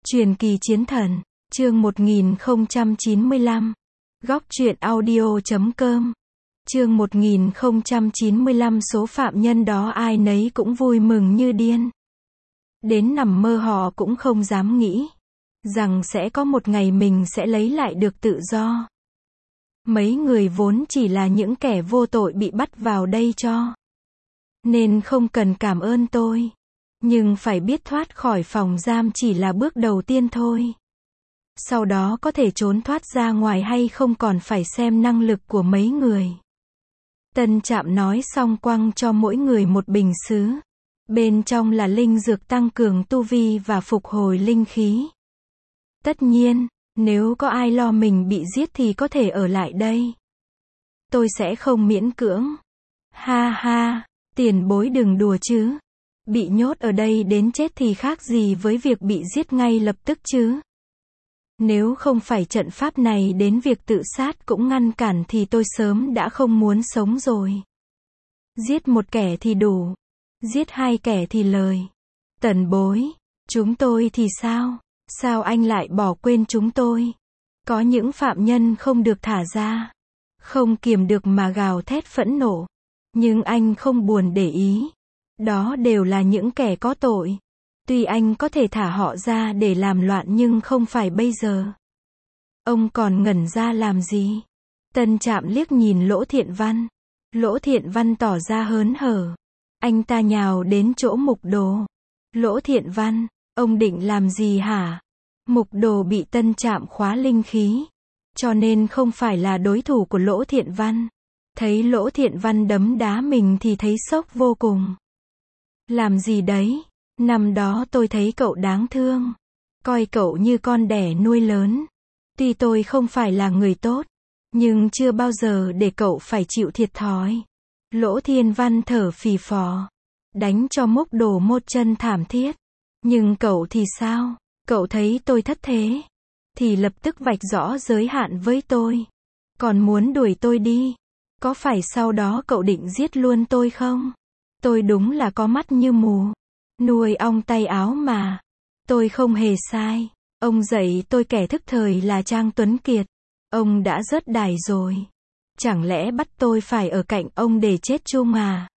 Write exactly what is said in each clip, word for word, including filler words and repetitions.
Truyền kỳ chiến thần, chương một nghìn không trăm chín mươi lăm. Góc truyện audio chấm com. Chương một nghìn không trăm chín mươi lăm. Số phạm nhân đó ai nấy cũng vui mừng như điên. Đến nằm mơ họ cũng không dám nghĩ rằng sẽ có một ngày mình sẽ lấy lại được tự do. Mấy người vốn chỉ là những kẻ vô tội bị bắt vào đây cho nên không cần cảm ơn tôi. Nhưng phải biết thoát khỏi phòng giam chỉ là bước đầu tiên thôi. Sau đó có thể trốn thoát ra ngoài hay không còn phải xem năng lực của mấy người. Tân Trạm nói xong quăng cho mỗi người một bình sứ. Bên trong là linh dược tăng cường tu vi và phục hồi linh khí. Tất nhiên, nếu có ai lo mình bị giết thì có thể ở lại đây. Tôi sẽ không miễn cưỡng. Ha ha, tiền bối đừng đùa chứ. Bị nhốt ở đây đến chết thì khác gì với việc bị giết ngay lập tức chứ. Nếu không phải trận pháp này đến việc tự sát cũng ngăn cản thì tôi sớm đã không muốn sống rồi. Giết một kẻ thì đủ. Giết hai kẻ thì lời. Tần bối, chúng tôi thì sao? Sao anh lại bỏ quên chúng tôi? Có những phạm nhân không được thả ra. Không kiềm được mà gào thét phẫn nộ. Nhưng anh không buồn để ý. Đó đều là những kẻ có tội. Tuy anh có thể thả họ ra để làm loạn nhưng không phải bây giờ. Ông còn ngẩn ra làm gì? Tân Trạm liếc nhìn Lỗ Thiện Văn. Lỗ Thiện Văn tỏ ra hớn hở. Anh ta nhào đến chỗ Mục Đồ. Lỗ Thiện Văn, ông định làm gì hả? Mục Đồ bị Tân Trạm khóa linh khí, cho nên không phải là đối thủ của Lỗ Thiện Văn. Thấy Lỗ Thiện Văn đấm đá mình thì thấy sốc vô cùng. Làm gì đấy? Năm đó tôi thấy cậu đáng thương. Coi cậu như con đẻ nuôi lớn. Tuy tôi không phải là người tốt, nhưng chưa bao giờ để cậu phải chịu thiệt thòi. Lỗ Thiên Văn thở phì phò. Đánh cho Mục Đồ một chân thảm thiết. Nhưng cậu thì sao? Cậu thấy tôi thất thế thì lập tức vạch rõ giới hạn với tôi. Còn muốn đuổi tôi đi. Có phải sau đó cậu định giết luôn tôi không? Tôi đúng là có mắt như mù. Nuôi ong tay áo mà. Tôi không hề sai. Ông dạy tôi kẻ thức thời là Trang Tuấn Kiệt. Ông đã rớt đài rồi. Chẳng lẽ bắt tôi phải ở cạnh ông để chết chung à?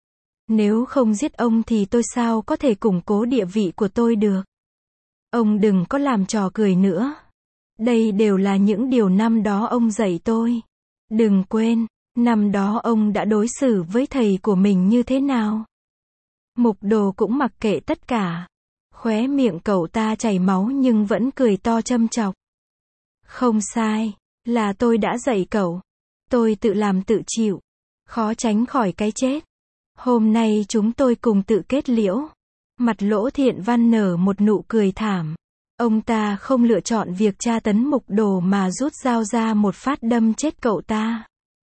Nếu không giết ông thì tôi sao có thể củng cố địa vị của tôi được? Ông đừng có làm trò cười nữa. Đây đều là những điều năm đó ông dạy tôi. Đừng quên, năm đó ông đã đối xử với thầy của mình như thế nào? Mục Đồ cũng mặc kệ tất cả. Khóe miệng cậu ta chảy máu nhưng vẫn cười to châm chọc. Không sai, là tôi đã dạy cậu. Tôi tự làm tự chịu. Khó tránh khỏi cái chết. Hôm nay chúng tôi cùng tự kết liễu. Mặt Lỗ Thiện Văn nở một nụ cười thảm. Ông ta không lựa chọn việc tra tấn Mục Đồ mà rút dao ra một phát đâm chết cậu ta.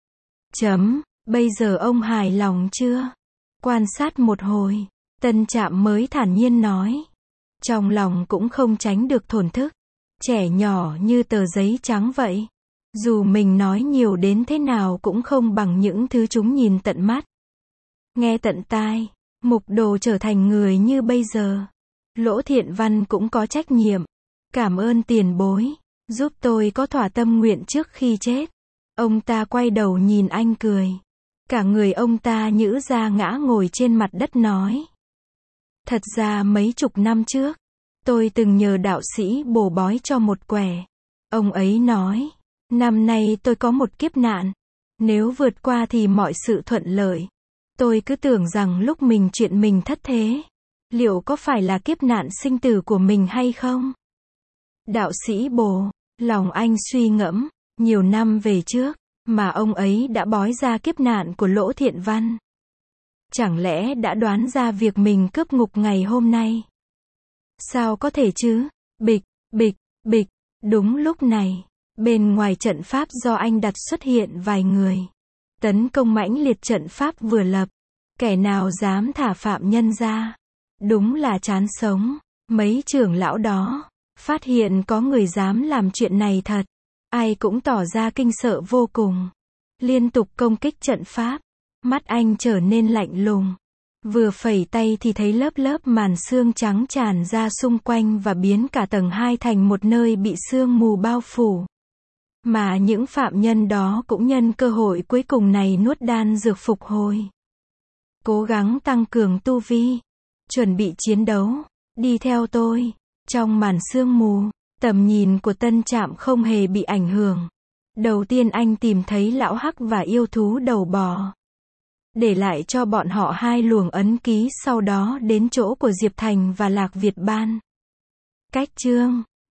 Chấm, bây giờ ông hài lòng chưa? Quan sát một hồi, Tân Trạm mới thản nhiên nói. Trong lòng cũng không tránh được thổn thức. Trẻ nhỏ như tờ giấy trắng vậy. Dù mình nói nhiều đến thế nào cũng không bằng những thứ chúng nhìn tận mắt, nghe tận tai. Mục Đồ trở thành người như bây giờ. Lỗ Thiện Văn cũng có trách nhiệm. Cảm ơn tiền bối, giúp tôi có thỏa tâm nguyện trước khi chết. Ông ta quay đầu nhìn anh cười. Cả người ông ta nhữ ra ngã ngồi trên mặt đất nói. Thật ra mấy chục năm trước, tôi từng nhờ đạo sĩ bổ bói cho một quẻ. Ông ấy nói, năm nay tôi có một kiếp nạn. Nếu vượt qua thì mọi sự thuận lợi. Tôi cứ tưởng rằng lúc mình chuyện mình thất thế, liệu có phải là kiếp nạn sinh tử của mình hay không? Đạo sĩ bồ, lòng anh suy ngẫm, nhiều năm về trước, mà ông ấy đã bói ra kiếp nạn của Lỗ Thiện Văn. Chẳng lẽ đã đoán ra việc mình cướp ngục ngày hôm nay? Sao có thể chứ? Bịch, bịch, bịch, đúng lúc này, bên ngoài trận pháp do anh đặt xuất hiện vài người. Tấn công mãnh liệt trận pháp vừa lập. Kẻ nào dám thả phạm nhân ra? Đúng là chán sống. Mấy trưởng lão đó phát hiện có người dám làm chuyện này thật. Ai cũng tỏ ra kinh sợ vô cùng. Liên tục công kích trận pháp. Mắt anh trở nên lạnh lùng. Vừa phẩy tay thì thấy lớp lớp màn sương trắng tràn ra xung quanh và biến cả tầng hai thành một nơi bị sương mù bao phủ. Mà những phạm nhân đó cũng nhân cơ hội cuối cùng này nuốt đan dược phục hồi. Cố gắng tăng cường tu vi. Chuẩn bị chiến đấu. Đi theo tôi. Trong màn sương mù, tầm nhìn của Tân Trạm không hề bị ảnh hưởng. Đầu tiên anh tìm thấy lão hắc và yêu thú đầu bò. Để lại cho bọn họ hai luồng ấn ký, sau đó đến chỗ của Diệp Thành và Lạc Việt Ban. Cách chương